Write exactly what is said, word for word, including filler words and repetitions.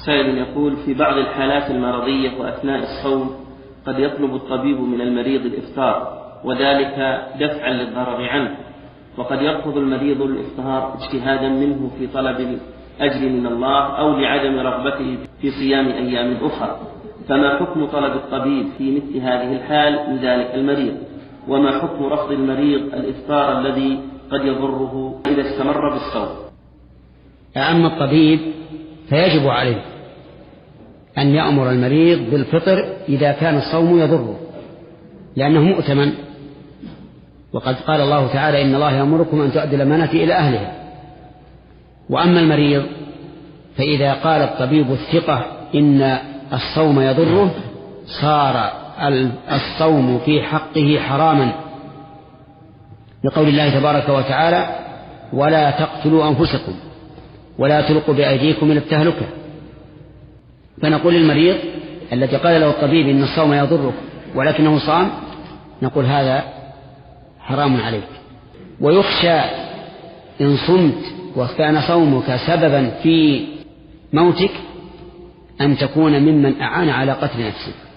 سائل يقول: في بعض الحالات المرضية وأثناء الصوم قد يطلب الطبيب من المريض الإفطار وذلك دفعا للضرر عنه، وقد يرفض المريض الإفطار اجتهادا منه في طلب الأجر من الله أو لعدم رغبته في صيام أيام أخرى، فما حكم طلب الطبيب في مثل هذه الحال من ذلك المريض؟ وما حكم رفض المريض الإفطار الذي قد يضره إذا استمر بالصوم؟ أما الطبيب فيجب عليه أن يأمر المريض بالفطر إذا كان الصوم يضره، لأنه مؤتمن، وقد قال الله تعالى: إن الله يأمركم أن تؤدوا الأمانات إلى أهلها. وأما المريض فإذا قال الطبيب الثقة إن الصوم يضره صار الصوم في حقه حراما، لقول الله تبارك وتعالى: ولا تقتلوا أنفسكم ولا تلقوا بأيديكم إلى التهلكة. فنقول للمريض الذي قال له الطبيب إن الصوم يضرك ولكنه صام، نقول هذا حرام عليك. ويخشى إن صمت وكان صومك سببا في موتك أن تكون ممن أعان على قتل نفسك.